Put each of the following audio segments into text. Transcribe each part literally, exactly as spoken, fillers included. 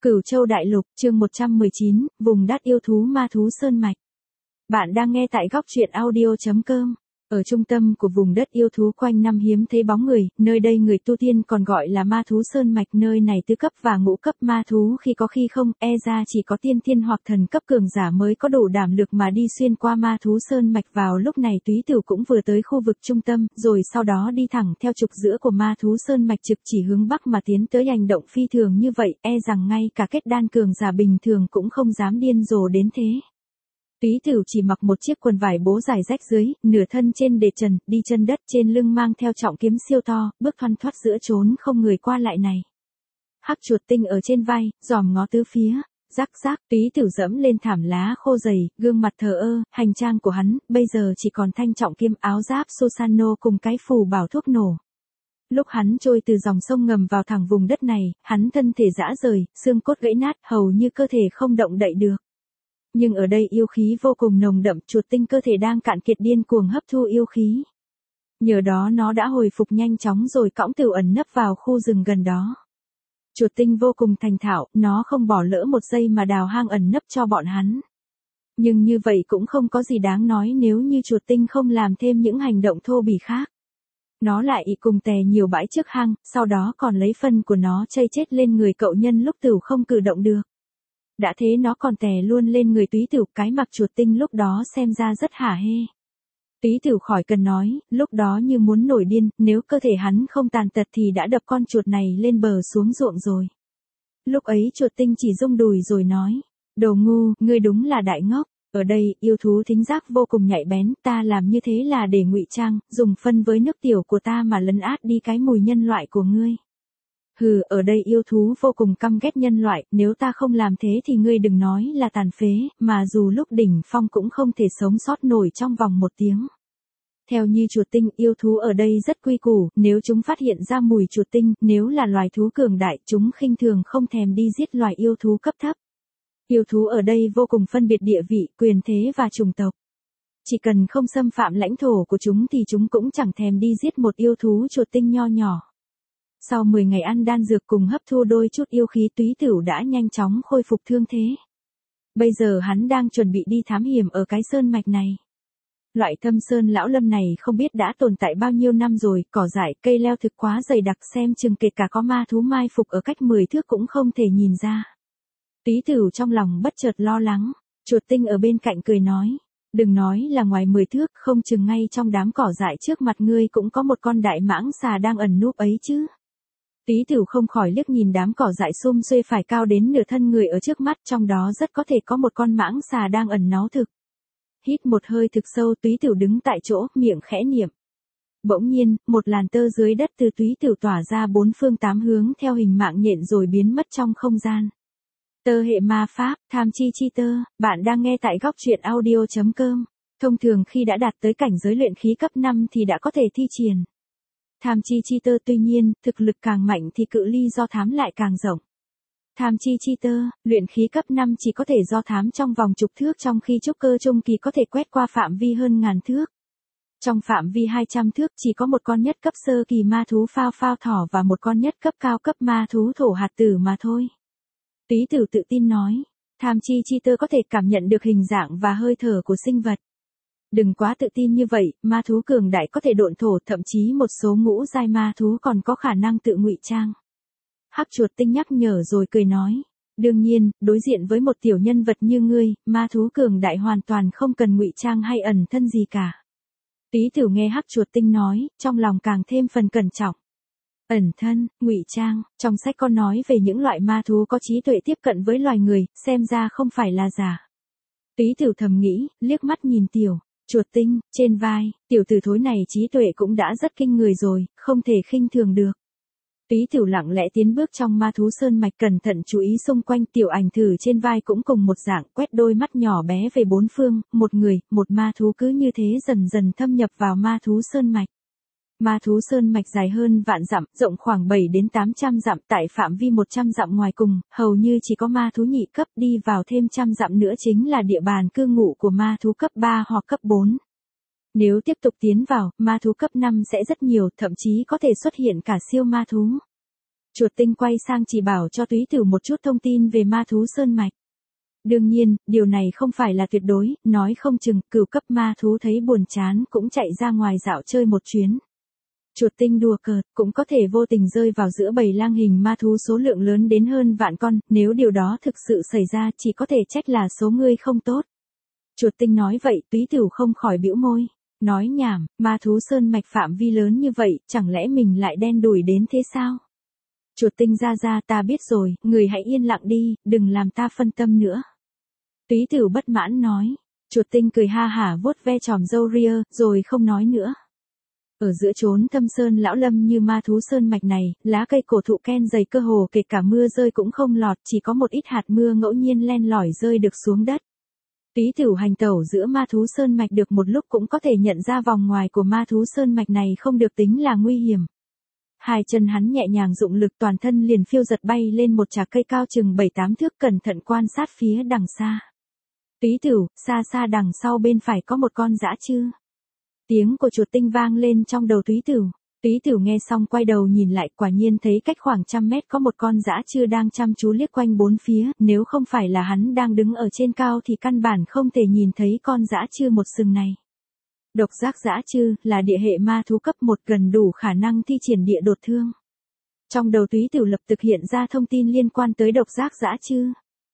Cửu Châu Đại Lục, chương một trăm mười chín, vùng đất yêu thú ma thú Sơn Mạch. Bạn đang nghe tại góc truyện audio chấm com. Ở trung tâm của vùng đất yêu thú quanh năm hiếm thấy bóng người, nơi đây người tu tiên còn gọi là ma thú Sơn Mạch. Nơi này tứ cấp và ngũ cấp ma thú khi có khi không, e ra chỉ có tiên tiên hoặc thần cấp cường giả mới có đủ đảm lực mà đi xuyên qua ma thú Sơn Mạch. Vào lúc này Túy Tửu cũng vừa tới khu vực trung tâm, rồi sau đó đi thẳng theo trục giữa của ma thú Sơn Mạch trực chỉ hướng bắc mà tiến tới. Hành động phi thường như vậy, e rằng ngay cả kết đan cường giả bình thường cũng không dám điên rồ đến thế. Túy Tửu chỉ mặc một chiếc quần vải bố dài rách dưới, nửa thân trên để trần, đi chân đất, trên lưng mang theo trọng kiếm siêu to, bước thoăn thoắt giữa chốn không người qua lại này. Hắc chuột tinh ở trên vai, dòm ngó tứ phía, rắc rắc. Túy Tửu dẫm lên thảm lá khô dày, gương mặt thờ ơ. Hành trang của hắn bây giờ chỉ còn thanh trọng kiếm, áo giáp Susano cùng cái phù bảo thuốc nổ. Lúc hắn trôi từ dòng sông ngầm vào thẳng vùng đất này, hắn thân thể rã rời, xương cốt gãy nát, hầu như cơ thể không động đậy được. Nhưng ở đây yêu khí vô cùng nồng đậm, chuột tinh cơ thể đang cạn kiệt điên cuồng hấp thu yêu khí. Nhờ đó nó đã hồi phục nhanh chóng rồi cõng Tửu ẩn nấp vào khu rừng gần đó. Chuột tinh vô cùng thành thạo, nó không bỏ lỡ một giây mà đào hang ẩn nấp cho bọn hắn. Nhưng như vậy cũng không có gì đáng nói nếu như chuột tinh không làm thêm những hành động thô bỉ khác. Nó lại cùng tè nhiều bãi trước hang, sau đó còn lấy phân của nó chây chết lên người cậu nhân lúc Tửu không cử động được. Đã thế nó còn tè luôn lên người Túy Tửu, cái mặc chuột tinh lúc đó xem ra rất hả hê. Túy Tửu khỏi cần nói, lúc đó như muốn nổi điên, nếu cơ thể hắn không tàn tật thì đã đập con chuột này lên bờ xuống ruộng rồi. Lúc ấy chuột tinh chỉ rung đùi rồi nói, đồ ngu, ngươi đúng là đại ngốc, ở đây, yêu thú thính giác vô cùng nhạy bén, ta làm như thế là để ngụy trang, dùng phân với nước tiểu của ta mà lấn át đi cái mùi nhân loại của ngươi. Hừ, ở đây yêu thú vô cùng căm ghét nhân loại, nếu ta không làm thế thì ngươi đừng nói là tàn phế, mà dù lúc đỉnh phong cũng không thể sống sót nổi trong vòng một tiếng. Theo như chuột tinh, yêu thú ở đây rất quy củ, nếu chúng phát hiện ra mùi chuột tinh, nếu là loài thú cường đại, chúng khinh thường không thèm đi giết loài yêu thú cấp thấp. Yêu thú ở đây vô cùng phân biệt địa vị, quyền thế và chủng tộc. Chỉ cần không xâm phạm lãnh thổ của chúng thì chúng cũng chẳng thèm đi giết một yêu thú chuột tinh nho nhỏ. Sau mười ngày ăn đan dược cùng hấp thu đôi chút yêu khí, Túy Tửu đã nhanh chóng khôi phục thương thế. Bây giờ hắn đang chuẩn bị đi thám hiểm ở cái sơn mạch này. Loại thâm sơn lão lâm này không biết đã tồn tại bao nhiêu năm rồi, cỏ dại, cây leo thực quá dày đặc, xem chừng kể cả có ma thú mai phục ở cách mười thước cũng không thể nhìn ra. Túy Tửu trong lòng bất chợt lo lắng, chuột tinh ở bên cạnh cười nói, đừng nói là ngoài mười thước, không chừng ngay trong đám cỏ dại trước mặt ngươi cũng có một con đại mãng xà đang ẩn núp ấy chứ. Túy Tửu không khỏi liếc nhìn đám cỏ dại sum xuê phải cao đến nửa thân người ở trước mắt, trong đó rất có thể có một con mãng xà đang ẩn náu thực. Hít một hơi thực sâu, Túy Tửu đứng tại chỗ, miệng khẽ niệm. Bỗng nhiên, một làn tơ dưới đất từ Túy Tửu tỏa ra bốn phương tám hướng theo hình mạng nhện rồi biến mất trong không gian. Tơ hệ ma pháp, tham chi chi tơ, bạn đang nghe tại góc truyện audio chấm com. Thông thường khi đã đạt tới cảnh giới luyện khí cấp năm thì đã có thể thi triển tham chi chi tơ, tuy nhiên, thực lực càng mạnh thì cự ly do thám lại càng rộng. Tham chi chi tơ, luyện khí cấp năm chỉ có thể do thám trong vòng chục thước, trong khi trúc cơ trung kỳ có thể quét qua phạm vi hơn ngàn thước. Trong phạm vi hai trăm thước chỉ có một con nhất cấp sơ kỳ ma thú phao phao thỏ và một con nhất cấp cao cấp ma thú thổ hạt tử mà thôi. Túy Tửu tự tin nói, tham chi chi tơ có thể cảm nhận được hình dạng và hơi thở của sinh vật. Đừng quá tự tin như vậy, ma thú cường đại có thể độn thổ, thậm chí một số ngũ giai ma thú còn có khả năng tự ngụy trang. Hắc chuột tinh nhắc nhở rồi cười nói, đương nhiên, đối diện với một tiểu nhân vật như ngươi, ma thú cường đại hoàn toàn không cần ngụy trang hay ẩn thân gì cả. Túy Tửu nghe Hắc chuột tinh nói, trong lòng càng thêm phần cẩn trọng. Ẩn thân, ngụy trang, trong sách có nói về những loại ma thú có trí tuệ tiếp cận với loài người, xem ra không phải là giả. Túy Tửu thầm nghĩ, liếc mắt nhìn tiểu chuột tinh trên vai, tiểu tử thối này trí tuệ cũng đã rất kinh người rồi, không thể khinh thường được. Túy Tửu lặng lẽ tiến bước trong ma thú sơn mạch, cẩn thận chú ý xung quanh. Tiểu ảnh thử trên vai cũng cùng một dạng, quét đôi mắt nhỏ bé về bốn phương, một người, một ma thú cứ như thế dần dần thâm nhập vào ma thú sơn mạch. Ma thú sơn mạch dài hơn vạn dặm, rộng khoảng bảy đến tám trăm dặm, tại phạm vi một trăm dặm ngoài cùng, hầu như chỉ có ma thú nhị cấp, đi vào thêm trăm dặm nữa chính là địa bàn cư ngụ của ma thú cấp ba hoặc cấp bốn. Nếu tiếp tục tiến vào, ma thú cấp năm sẽ rất nhiều, thậm chí có thể xuất hiện cả siêu ma thú. Chuột tinh quay sang chỉ bảo cho túy tử một chút thông tin về ma thú sơn mạch. Đương nhiên, điều này không phải là tuyệt đối, nói không chừng cửu cấp ma thú thấy buồn chán cũng chạy ra ngoài dạo chơi một chuyến. Chuột tinh đùa cợt, cũng có thể vô tình rơi vào giữa bầy lang hình ma thú số lượng lớn đến hơn vạn con, nếu điều đó thực sự xảy ra chỉ có thể trách là số ngươi không tốt. Chuột tinh nói vậy, túy tử không khỏi bĩu môi. Nói nhảm, ma thú sơn mạch phạm vi lớn như vậy, chẳng lẽ mình lại đen đủi đến thế sao? Chuột tinh ra ra, ta biết rồi, người hãy yên lặng đi, đừng làm ta phân tâm nữa. Túy tử bất mãn nói. Chuột tinh cười ha hả vuốt ve chòm râu ria, rồi không nói nữa. Ở giữa chốn thâm sơn lão lâm như ma thú sơn mạch này, lá cây cổ thụ ken dày cơ hồ kể cả mưa rơi cũng không lọt, chỉ có một ít hạt mưa ngẫu nhiên len lỏi rơi được xuống đất. Túy tử hành tẩu giữa ma thú sơn mạch được một lúc cũng có thể nhận ra vòng ngoài của ma thú sơn mạch này không được tính là nguy hiểm. Hai chân hắn nhẹ nhàng dụng lực, toàn thân liền phiêu giật bay lên một chạc cây cao chừng bảy tám thước, cẩn thận quan sát phía đằng xa. Túy tử, xa xa đằng sau bên phải có một con dã chư. Tiếng của chuột tinh vang lên trong đầu túy tử. Túy tử nghe xong quay đầu nhìn lại, quả nhiên thấy cách khoảng trăm mét có một con dã chư đang chăm chú liếc quanh bốn phía, nếu không phải là hắn đang đứng ở trên cao thì căn bản không thể nhìn thấy con dã chư một sừng này. Độc giác dã chư là địa hệ ma thú cấp một, gần đủ khả năng thi triển địa đột thương. Trong đầu túy tử lập tức hiện ra thông tin liên quan tới độc giác dã chư.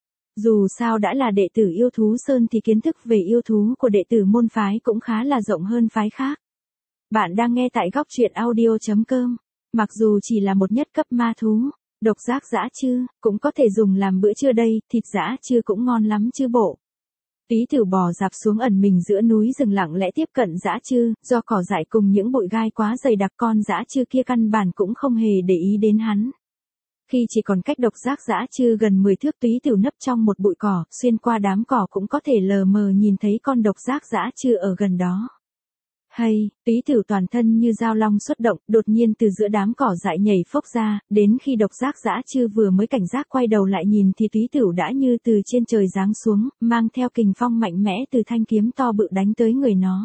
Dù sao đã là đệ tử yêu thú sơn thì kiến thức về yêu thú của đệ tử môn phái cũng khá là rộng hơn phái khác. Bạn đang nghe tại góc truyện audio chấm com. Mặc dù chỉ là một nhất cấp ma thú, độc giác dã chư cũng có thể dùng làm bữa trưa đây, thịt dã chư cũng ngon lắm chứ bộ. Túy tử bò dạp xuống ẩn mình giữa núi rừng, lặng lẽ tiếp cận dã chư, do cỏ dại cùng những bụi gai quá dày đặc, con dã chư kia căn bản cũng không hề để ý đến hắn. Khi chỉ còn cách độc giác dã chư gần mười thước, túy tử nấp trong một bụi cỏ, xuyên qua đám cỏ cũng có thể lờ mờ nhìn thấy con độc giác dã chư ở gần đó. Hay, túy tử toàn thân như dao long xuất động, đột nhiên từ giữa đám cỏ dại nhảy phốc ra, đến khi độc giác dã chư vừa mới cảnh giác quay đầu lại nhìn thì túy tử đã như từ trên trời giáng xuống, mang theo kình phong mạnh mẽ từ thanh kiếm to bự đánh tới người nó.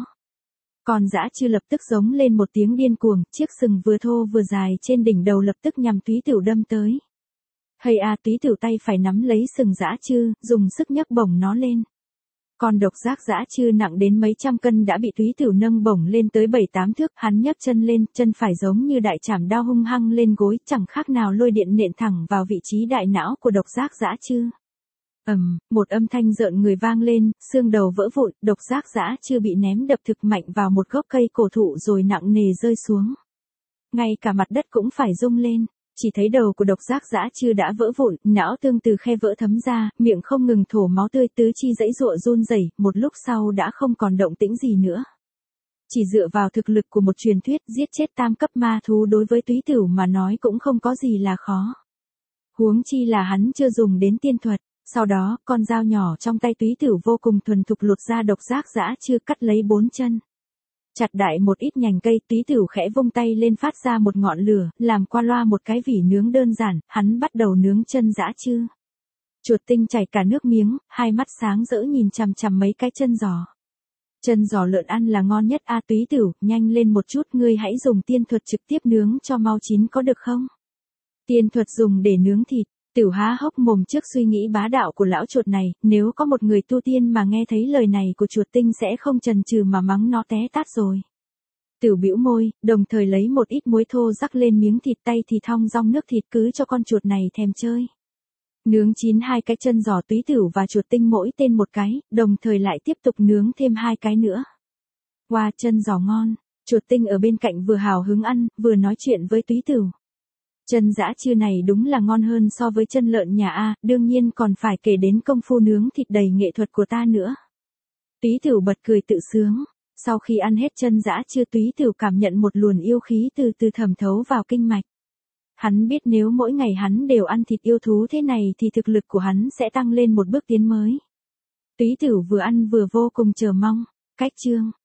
Con dã chư lập tức giống lên một tiếng điên cuồng, chiếc sừng vừa thô vừa dài trên đỉnh đầu lập tức nhằm túy tử đâm tới. Hay à, túy tử tay phải nắm lấy sừng dã chư, dùng sức nhấc bổng nó lên. Con độc giác dã chư nặng đến mấy trăm cân đã bị túy tử nâng bổng lên tới bảy tám thước, hắn nhấc chân lên, chân phải giống như đại chảm đao hung hăng lên gối, chẳng khác nào lôi điện nện thẳng vào vị trí đại não của độc giác dã chư. Ầm, um, một âm thanh rợn người vang lên, xương đầu vỡ vụn, độc giác dã chư bị ném đập thực mạnh vào một gốc cây cổ thụ rồi nặng nề rơi xuống. Ngay cả mặt đất cũng phải rung lên. Chỉ thấy đầu của độc giác dã chư đã vỡ vụn, não tương từ khe vỡ thấm ra, miệng không ngừng thổ máu tươi, tứ chi giãy giụa run rẩy, một lúc sau đã không còn động tĩnh gì nữa. Chỉ dựa vào thực lực của một truyền thuyết, giết chết tam cấp ma thú đối với túy tử mà nói cũng không có gì là khó. Huống chi là hắn chưa dùng đến tiên thuật. Sau đó, con dao nhỏ trong tay túy tử vô cùng thuần thục lột ra độc giác dã chư, cắt lấy bốn chân. Chặt đại một ít nhành cây, túy tử khẽ vung tay lên phát ra một ngọn lửa, làm qua loa một cái vỉ nướng đơn giản, hắn bắt đầu nướng chân dã chư. Chuột tinh chảy cả nước miếng, hai mắt sáng rỡ nhìn chằm chằm mấy cái chân giò. Chân giò lợn ăn là ngon nhất a. Túy tử, nhanh lên một chút, ngươi hãy dùng tiên thuật trực tiếp nướng cho mau chín có được không? Tiên thuật dùng để nướng thịt. Tiểu há hốc mồm trước suy nghĩ bá đạo của lão chuột này, nếu có một người tu tiên mà nghe thấy lời này của chuột tinh sẽ không chần chừ mà mắng nó té tát rồi. Tiểu bĩu môi, đồng thời lấy một ít muối thô rắc lên miếng thịt, tay thì thong dong nước thịt, cứ cho con chuột này thèm chơi. Nướng chín hai cái chân giò, túy tử và chuột tinh mỗi tên một cái, đồng thời lại tiếp tục nướng thêm hai cái nữa. Wow, chân giò ngon. Chuột tinh ở bên cạnh vừa hào hứng ăn, vừa nói chuyện với túy tử. Chân dã chư này đúng là ngon hơn so với chân lợn nhà A, đương nhiên còn phải kể đến công phu nướng thịt đầy nghệ thuật của ta nữa. Túy tử bật cười tự sướng. Sau khi ăn hết chân dã chư, túy tử cảm nhận một luồng yêu khí từ từ thẩm thấu vào kinh mạch. Hắn biết nếu mỗi ngày hắn đều ăn thịt yêu thú thế này thì thực lực của hắn sẽ tăng lên một bước tiến mới. Túy tử vừa ăn vừa vô cùng chờ mong. Cách chương